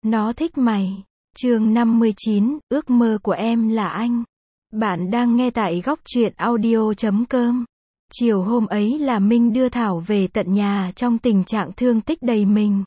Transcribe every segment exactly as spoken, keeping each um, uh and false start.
Nó thích mày. Chương năm mươi chín, ước mơ của em là anh. Bạn đang nghe tại góc truyện audio chấm com. Chiều hôm ấy là Minh đưa Thảo về tận nhà trong tình trạng thương tích đầy mình.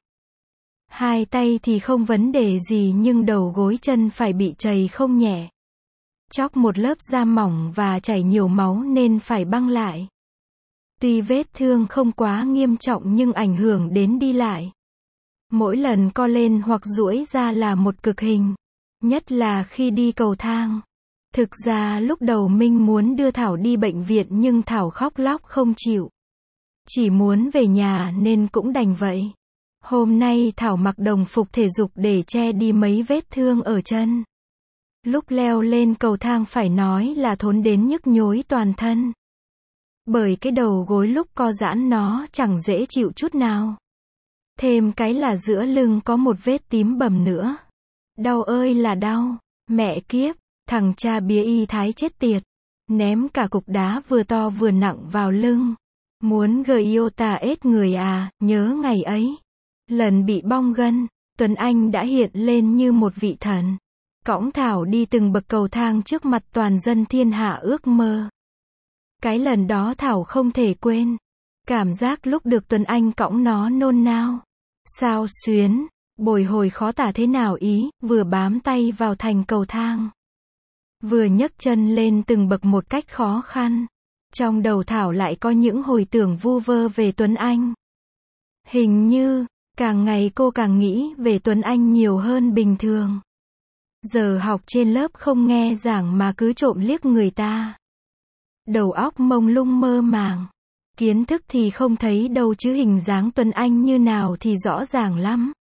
Hai tay thì không vấn đề gì nhưng đầu gối chân phải bị trầy không nhẹ. Chóc một lớp da mỏng và chảy nhiều máu nên phải băng lại. Tuy vết thương không quá nghiêm trọng nhưng ảnh hưởng đến đi lại. Mỗi lần co lên hoặc duỗi ra là một cực hình. Nhất là khi đi cầu thang. Thực ra lúc đầu Minh muốn đưa Thảo đi bệnh viện nhưng Thảo khóc lóc không chịu. Chỉ muốn về nhà nên cũng đành vậy. Hôm nay Thảo mặc đồng phục thể dục để che đi mấy vết thương ở chân. Lúc leo lên cầu thang phải nói là thốn đến nhức nhối toàn thân. Bởi cái đầu gối lúc co giãn nó chẳng dễ chịu chút nào. Thêm cái là giữa lưng có một vết tím bầm nữa. Đau ơi là đau. Mẹ kiếp, thằng cha bía y thái chết tiệt. Ném cả cục đá vừa to vừa nặng vào lưng. Muốn gợi yêu tà ết người à, nhớ ngày ấy. Lần bị bong gân, Tuấn Anh đã hiện lên như một vị thần. Cõng Thảo đi từng bậc cầu thang trước mặt toàn dân thiên hạ ước mơ. Cái lần đó Thảo không thể quên. Cảm giác lúc được Tuấn Anh cõng nó nôn nao. Sao xuyến, bồi hồi khó tả thế nào ý, vừa bám tay vào thành cầu thang. Vừa nhấc chân lên từng bậc một cách khó khăn. Trong đầu Thảo lại có những hồi tưởng vu vơ về Tuấn Anh. Hình như, càng ngày cô càng nghĩ về Tuấn Anh nhiều hơn bình thường. Giờ học trên lớp không nghe giảng mà cứ trộm liếc người ta. Đầu óc mông lung mơ màng. Kiến thức thì không thấy đâu chứ hình dáng Tuấn Anh như nào thì rõ ràng lắm.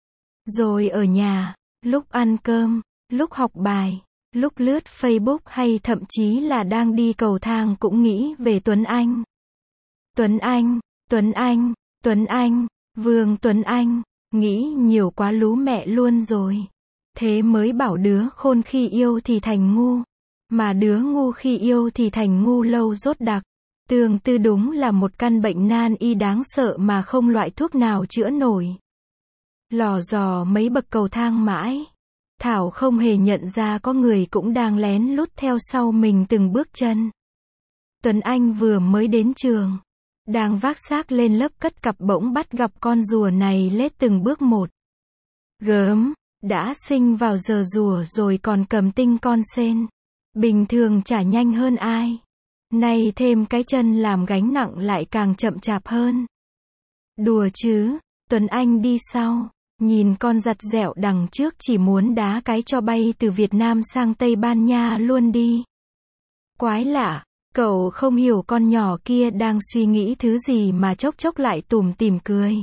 Rồi ở nhà, lúc ăn cơm, lúc học bài, lúc lướt Facebook hay thậm chí là đang đi cầu thang cũng nghĩ về Tuấn Anh. Tuấn Anh, Tuấn Anh, Tuấn Anh, Vương Tuấn Anh, nghĩ nhiều quá lú mẹ luôn rồi. Thế mới bảo đứa khôn khi yêu thì thành ngu, mà đứa ngu khi yêu thì thành ngu lâu rốt đặc. Tương tư đúng là một căn bệnh nan y đáng sợ mà không loại thuốc nào chữa nổi. Lò dò mấy bậc cầu thang mãi. Thảo không hề nhận ra có người cũng đang lén lút theo sau mình từng bước chân. Tuấn Anh vừa mới đến trường. Đang vác xác lên lớp cất cặp bỗng bắt gặp con rùa này lết từng bước một. Gớm, đã sinh vào giờ rùa rồi còn cầm tinh con sên. Bình thường chả nhanh hơn ai. Nay thêm cái chân làm gánh nặng lại càng chậm chạp hơn. Đùa chứ, Tuấn Anh đi sau, nhìn con giặt dẹo đằng trước chỉ muốn đá cái cho bay từ Việt Nam sang Tây Ban Nha luôn đi. Quái lạ, cậu không hiểu con nhỏ kia đang suy nghĩ thứ gì mà chốc chốc lại tủm tỉm cười.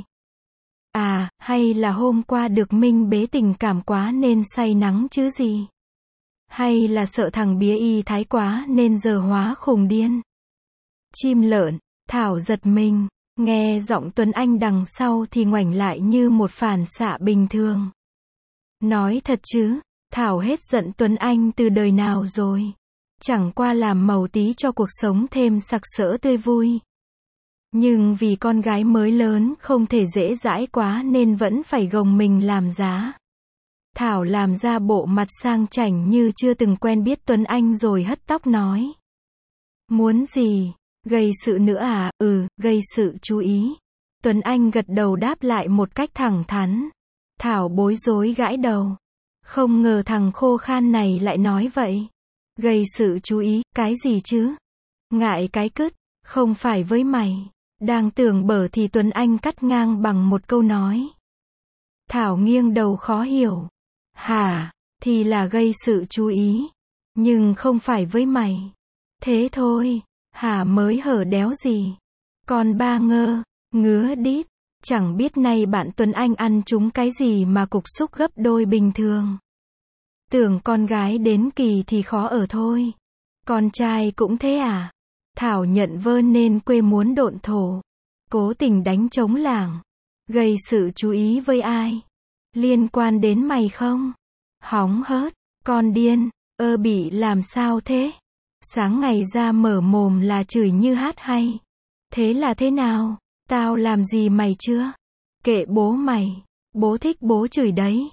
À, hay là hôm qua được Minh bế tình cảm quá nên say nắng chứ gì? Hay là sợ thằng bía y thái quá nên giờ hóa khùng điên? Chim lợn, Thảo giật mình, nghe giọng Tuấn Anh đằng sau thì ngoảnh lại như một phản xạ bình thường. Nói thật chứ, Thảo hết giận Tuấn Anh từ đời nào rồi. Chẳng qua làm màu tí cho cuộc sống thêm sặc sỡ tươi vui. Nhưng vì con gái mới lớn không thể dễ dãi quá nên vẫn phải gồng mình làm giá. Thảo làm ra bộ mặt sang chảnh như chưa từng quen biết Tuấn Anh rồi hất tóc nói. Muốn gì? Gây sự nữa à? Ừ, gây sự chú ý. Tuấn Anh gật đầu đáp lại một cách thẳng thắn. Thảo bối rối gãi đầu. Không ngờ thằng khô khan này lại nói vậy. Gây sự chú ý, cái gì chứ? Ngại cái cứt, không phải với mày. Đang tưởng bở thì Tuấn Anh cắt ngang bằng một câu nói. Thảo nghiêng đầu khó hiểu. Hả, thì là gây sự chú ý. Nhưng không phải với mày. Thế thôi, hả mới hở đéo gì. Còn ba ngơ, ngứa đít. Chẳng biết nay bạn Tuấn Anh ăn trúng cái gì mà cục xúc gấp đôi bình thường. Tưởng con gái đến kỳ thì khó ở thôi. Con trai cũng thế à? Thảo nhận vơ nên quê muốn độn thổ. Cố tình đánh trống lảng. Gây sự chú ý với ai? Liên quan đến mày không? Hóng hớt, con điên, ơ bị làm sao thế? Sáng ngày ra mở mồm là chửi như hát hay. Thế là thế nào? Tao làm gì mày chưa? Kệ bố mày, bố thích bố chửi đấy.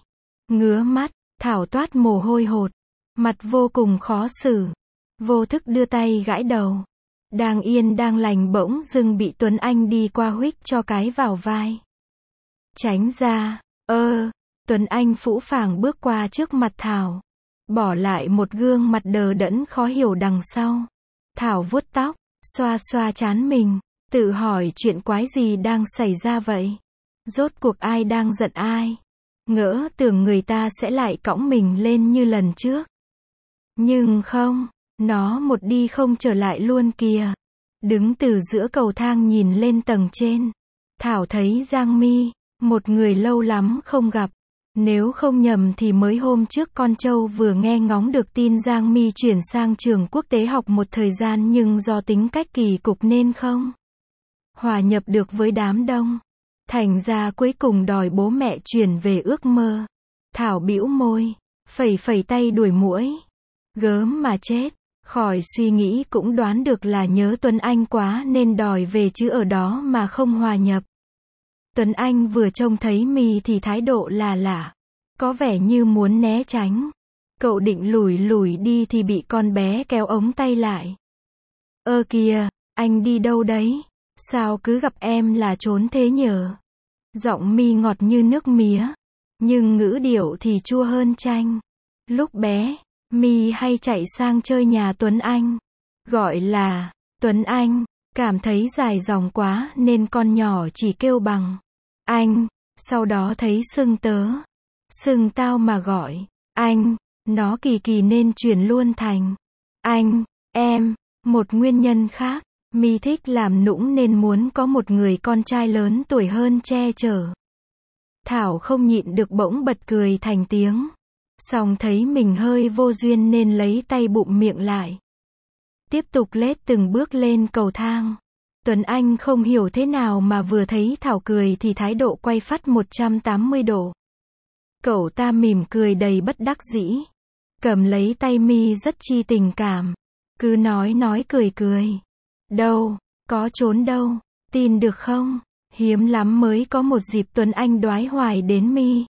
Ngứa mắt, Thảo toát mồ hôi hột. Mặt vô cùng khó xử. Vô thức đưa tay gãi đầu. Đang yên đang lành bỗng dưng bị Tuấn Anh đi qua huých cho cái vào vai. Tránh ra, ơ, Tuấn Anh phũ phàng bước qua trước mặt Thảo. Bỏ lại một gương mặt đờ đẫn khó hiểu đằng sau. Thảo vuốt tóc, xoa xoa trán mình, tự hỏi chuyện quái gì đang xảy ra vậy. Rốt cuộc ai đang giận ai. Ngỡ tưởng người ta sẽ lại cõng mình lên như lần trước. Nhưng không, nó một đi không trở lại luôn kìa. Đứng từ giữa cầu thang nhìn lên tầng trên. Thảo thấy Giang Mi, một người lâu lắm không gặp. Nếu không nhầm thì mới hôm trước con trâu vừa nghe ngóng được tin Giang Mi chuyển sang trường quốc tế học một thời gian nhưng do tính cách kỳ cục nên không hòa nhập được với đám đông. Thành ra cuối cùng đòi bố mẹ chuyển về ước mơ. Thảo bĩu môi, phẩy phẩy tay đuổi muỗi. Gớm mà chết, khỏi suy nghĩ cũng đoán được là nhớ Tuấn Anh quá nên đòi về chứ ở đó mà không hòa nhập. Tuấn Anh vừa trông thấy Mi thì thái độ là lạ, có vẻ như muốn né tránh. Cậu định lủi lủi đi thì bị con bé kéo ống tay lại. Ơ kìa, anh đi đâu đấy? Sao cứ gặp em là trốn thế nhở? Giọng Mi ngọt như nước mía, nhưng ngữ điệu thì chua hơn chanh. Lúc bé, Mi hay chạy sang chơi nhà Tuấn Anh. Gọi là Tuấn Anh, cảm thấy dài dòng quá nên con nhỏ chỉ kêu bằng anh, sau đó thấy xưng tớ, xưng tao mà gọi anh, nó kỳ kỳ nên chuyển luôn thành anh, em. Một nguyên nhân khác, Mi thích làm nũng nên muốn có một người con trai lớn tuổi hơn che chở. Thảo không nhịn được bỗng bật cười thành tiếng. Xong thấy mình hơi vô duyên nên lấy tay bụm miệng lại. Tiếp tục lết từng bước lên cầu thang. Tuấn Anh không hiểu thế nào mà vừa thấy Thảo cười thì thái độ quay phắt một trăm tám mươi độ. Cậu ta mỉm cười đầy bất đắc dĩ. Cầm lấy tay Mi rất chi tình cảm. Cứ nói nói cười cười. Đâu, có trốn đâu, tin được không? Hiếm lắm mới có một dịp Tuấn Anh đoái hoài đến Mi.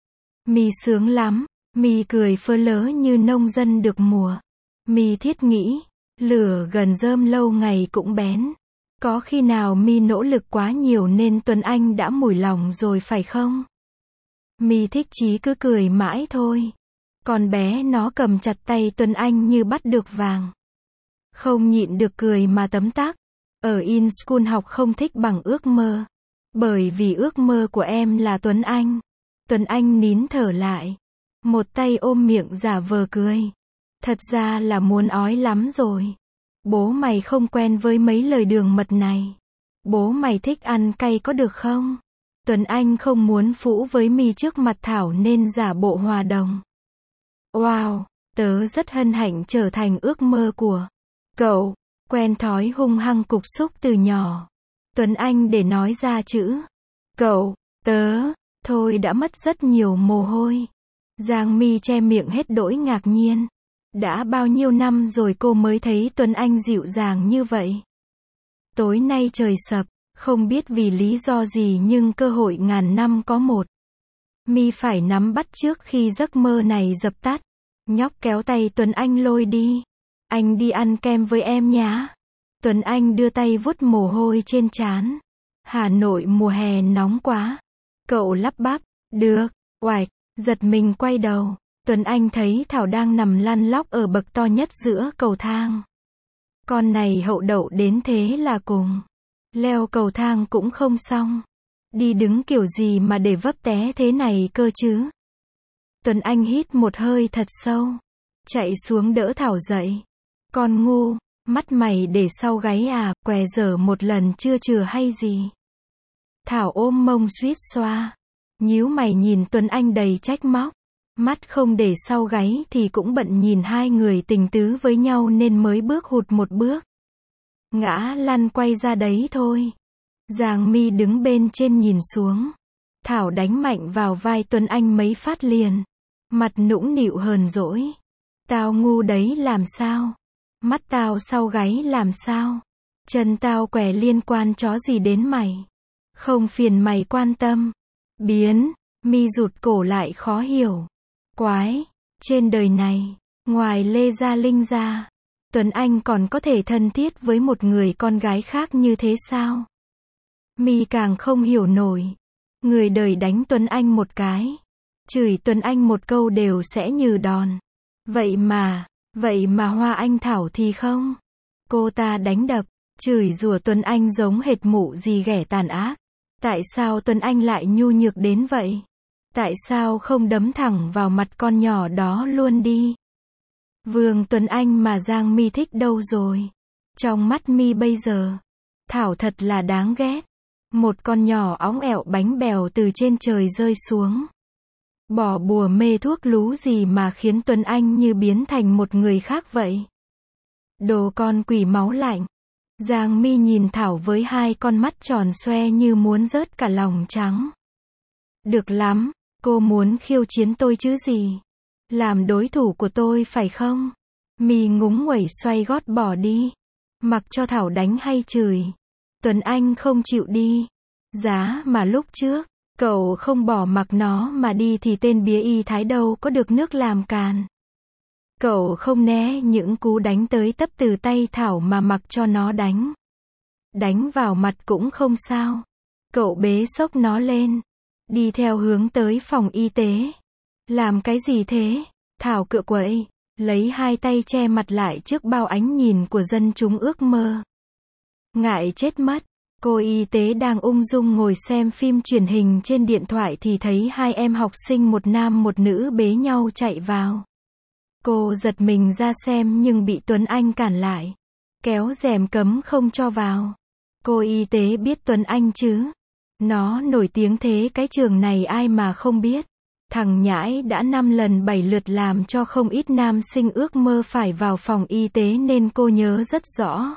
Mi sướng lắm. Mi cười phơ lớ như nông dân được mùa. Mi thiết nghĩ, lửa gần rơm lâu ngày cũng bén. Có khi nào Mi nỗ lực quá nhiều nên Tuấn Anh đã mủi lòng rồi phải không? Mi thích chí cứ cười mãi thôi. Con bé nó cầm chặt tay Tuấn Anh như bắt được vàng. Không nhịn được cười mà tấm tắc. Ở in school học không thích bằng ước mơ. Bởi vì ước mơ của em là Tuấn Anh. Tuấn Anh nín thở lại. Một tay ôm miệng giả vờ cười. Thật ra là muốn ói lắm rồi. Bố mày không quen với mấy lời đường mật này. Bố mày thích ăn cay có được không? Tuấn Anh không muốn phũ với Mi trước mặt Thảo nên giả bộ hòa đồng. Wow, tớ rất hân hạnh trở thành ước mơ của cậu. Quen thói hung hăng cục xúc từ nhỏ. Tuấn Anh để nói ra chữ cậu, tớ, thôi đã mất rất nhiều mồ hôi. Giang Mi che miệng hết đỗi ngạc nhiên. Đã bao nhiêu năm rồi cô mới thấy Tuấn Anh dịu dàng như vậy. Tối nay trời sập, không biết vì lý do gì nhưng cơ hội ngàn năm có một. Mi phải nắm bắt trước khi giấc mơ này dập tắt. Nhóc kéo tay Tuấn Anh lôi đi. Anh đi ăn kem với em nhá. Tuấn Anh đưa tay vuốt mồ hôi trên trán. Hà Nội mùa hè nóng quá. Cậu lắp bắp, được, oạch, giật mình quay đầu. Tuấn Anh thấy Thảo đang nằm lăn lóc ở bậc to nhất giữa cầu thang. Con này hậu đậu đến thế là cùng. Leo cầu thang cũng không xong. Đi đứng kiểu gì mà để vấp té thế này cơ chứ? Tuấn Anh hít một hơi thật sâu. Chạy xuống đỡ Thảo dậy. Con ngu, mắt mày để sau gáy à, què dở một lần chưa chừa hay gì? Thảo ôm mông suýt xoa. Nhíu mày nhìn Tuấn Anh đầy trách móc. Mắt không để sau gáy thì cũng bận nhìn hai người tình tứ với nhau nên mới bước hụt một bước. Ngã lăn quay ra đấy thôi. Giang Mi đứng bên trên nhìn xuống. Thảo đánh mạnh vào vai Tuấn Anh mấy phát liền. Mặt nũng nịu hờn dỗi. Tao ngu đấy làm sao? Mắt tao sau gáy làm sao? Chân tao què liên quan chó gì đến mày? Không phiền mày quan tâm. Biến, Mi rụt cổ lại khó hiểu. Quái, trên đời này, ngoài Lê Gia Linh ra, Tuấn Anh còn có thể thân thiết với một người con gái khác như thế sao? Mi càng không hiểu nổi. Người đời đánh Tuấn Anh một cái, chửi Tuấn Anh một câu đều sẽ như đòn. Vậy mà, vậy mà Hoa Anh Thảo thì không. Cô ta đánh đập, chửi rủa Tuấn Anh giống hệt mụ gì ghẻ tàn ác. Tại sao Tuấn Anh lại nhu nhược đến vậy? Tại sao không đấm thẳng vào mặt con nhỏ đó luôn đi? Vương Tuấn Anh mà Giang Mi thích đâu rồi? Trong mắt Mi bây giờ, Thảo thật là đáng ghét. Một con nhỏ óng ẹo bánh bèo từ trên trời rơi xuống. Bỏ bùa mê thuốc lú gì mà khiến Tuấn Anh như biến thành một người khác vậy? Đồ con quỷ máu lạnh. Giang Mi nhìn Thảo với hai con mắt tròn xoe như muốn rớt cả lòng trắng. Được lắm, cô muốn khiêu chiến tôi chứ gì? Làm đối thủ của tôi phải không? Mi ngúng nguẩy xoay gót bỏ đi. Mặc cho Thảo đánh hay chửi, Tuấn Anh không chịu đi. Giá mà lúc trước, cậu không bỏ mặc nó mà đi thì tên bía y thái đâu có được nước làm càn. Cậu không né những cú đánh tới tấp từ tay Thảo mà mặc cho nó đánh. Đánh vào mặt cũng không sao. Cậu bế xốc nó lên, đi theo hướng tới phòng y tế. Làm cái gì thế? Thảo cựa quậy, lấy hai tay che mặt lại trước bao ánh nhìn của dân chúng ước mơ. Ngại chết mất, cô y tế đang ung dung ngồi xem phim truyền hình trên điện thoại thì thấy hai em học sinh một nam một nữ bế nhau chạy vào. Cô giật mình ra xem nhưng bị Tuấn Anh cản lại. Kéo rèm cấm không cho vào. Cô y tế biết Tuấn Anh chứ? Nó nổi tiếng thế cái trường này ai mà không biết. Thằng nhãi đã năm lần bảy lượt làm cho không ít nam sinh ước mơ phải vào phòng y tế nên cô nhớ rất rõ.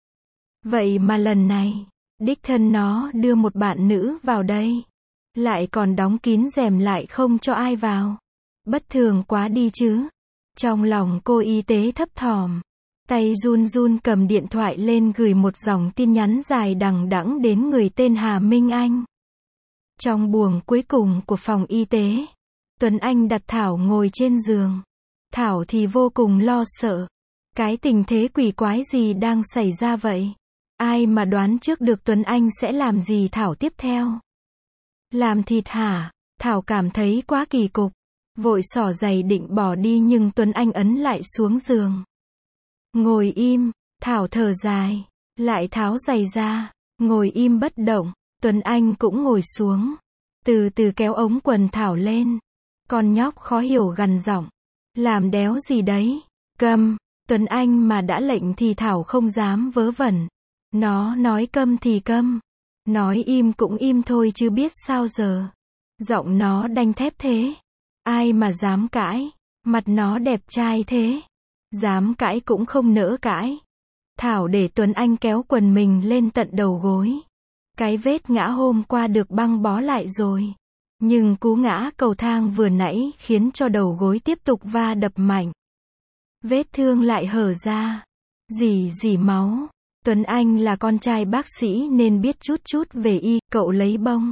Vậy mà lần này, đích thân nó đưa một bạn nữ vào đây. Lại còn đóng kín rèm lại không cho ai vào. Bất thường quá đi chứ. Trong lòng cô y tế thấp thỏm. Tay run run cầm điện thoại lên gửi một dòng tin nhắn dài đằng đẵng đến người tên Hà Minh Anh. Trong buồng cuối cùng của phòng y tế, Tuấn Anh đặt Thảo ngồi trên giường. Thảo thì vô cùng lo sợ. Cái tình thế quỷ quái gì đang xảy ra vậy? Ai mà đoán trước được Tuấn Anh sẽ làm gì Thảo tiếp theo? Làm thịt hả? Thảo cảm thấy quá kỳ cục. Vội xỏ giày định bỏ đi nhưng Tuấn Anh ấn lại xuống giường. Ngồi im, Thảo thở dài, lại tháo giày ra, ngồi im bất động. Tuấn Anh cũng ngồi xuống, từ từ kéo ống quần Thảo lên. Con nhóc khó hiểu gằn giọng, làm đéo gì đấy? Câm. Tuấn Anh mà đã lệnh thì Thảo không dám vớ vẩn. Nó nói câm thì câm, nói im cũng im thôi chứ biết sao giờ. Giọng nó đanh thép thế, ai mà dám cãi? Mặt nó đẹp trai thế, dám cãi cũng không nỡ cãi. Thảo để Tuấn Anh kéo quần mình lên tận đầu gối. Cái vết ngã hôm qua được băng bó lại rồi. Nhưng cú ngã cầu thang vừa nãy khiến cho đầu gối tiếp tục va đập mạnh. Vết thương lại hở ra, rỉ rỉ máu. Tuấn Anh là con trai bác sĩ nên biết chút chút về y. Cậu lấy bông,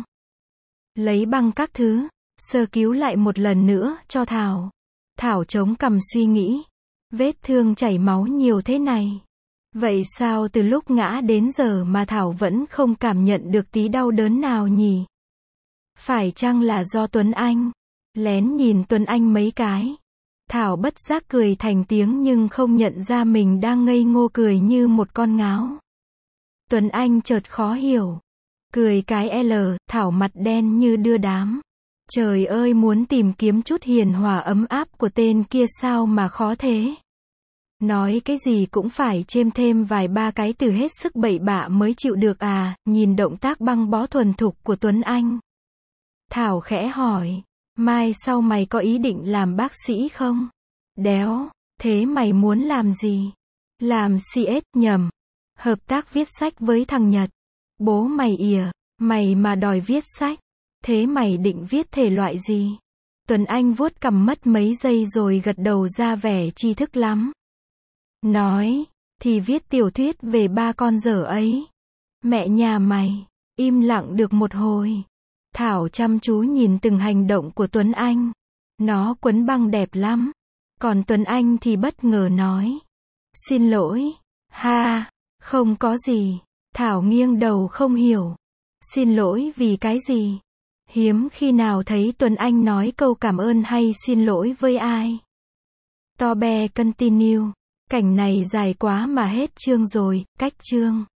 lấy băng các thứ, sơ cứu lại một lần nữa cho Thảo. Thảo chống cằm suy nghĩ. Vết thương chảy máu nhiều thế này. Vậy sao từ lúc ngã đến giờ mà Thảo vẫn không cảm nhận được tí đau đớn nào nhỉ? Phải chăng là do Tuấn Anh? Lén nhìn Tuấn Anh mấy cái. Thảo bất giác cười thành tiếng nhưng không nhận ra mình đang ngây ngô cười như một con ngáo. Tuấn Anh chợt khó hiểu. Cười cái L, Thảo mặt đen như đưa đám. Trời ơi, muốn tìm kiếm chút hiền hòa ấm áp của tên kia sao mà khó thế? Nói cái gì cũng phải chêm thêm vài ba cái từ hết sức bậy bạ mới chịu được à? Nhìn động tác băng bó thuần thục của Tuấn Anh, Thảo khẽ hỏi, mai sau mày có ý định làm bác sĩ không? Đéo, thế mày muốn làm gì? Làm xê ét, nhầm. Hợp tác viết sách với thằng Nhật. Bố mày ỉa, mày mà đòi viết sách, thế mày định viết thể loại gì? Tuấn Anh vuốt cằm mất mấy giây rồi gật đầu ra vẻ tri thức lắm. Nói, thì viết tiểu thuyết về ba con dở ấy. Mẹ nhà mày, im lặng được một hồi. Thảo chăm chú nhìn từng hành động của Tuấn Anh. Nó quấn băng đẹp lắm. Còn Tuấn Anh thì bất ngờ nói. Xin lỗi. Ha, không có gì. Thảo nghiêng đầu không hiểu. Xin lỗi vì cái gì? Hiếm khi nào thấy Tuấn Anh nói câu cảm ơn hay xin lỗi với ai. To be continue. Cảnh này dài quá mà hết chương rồi, cách chương.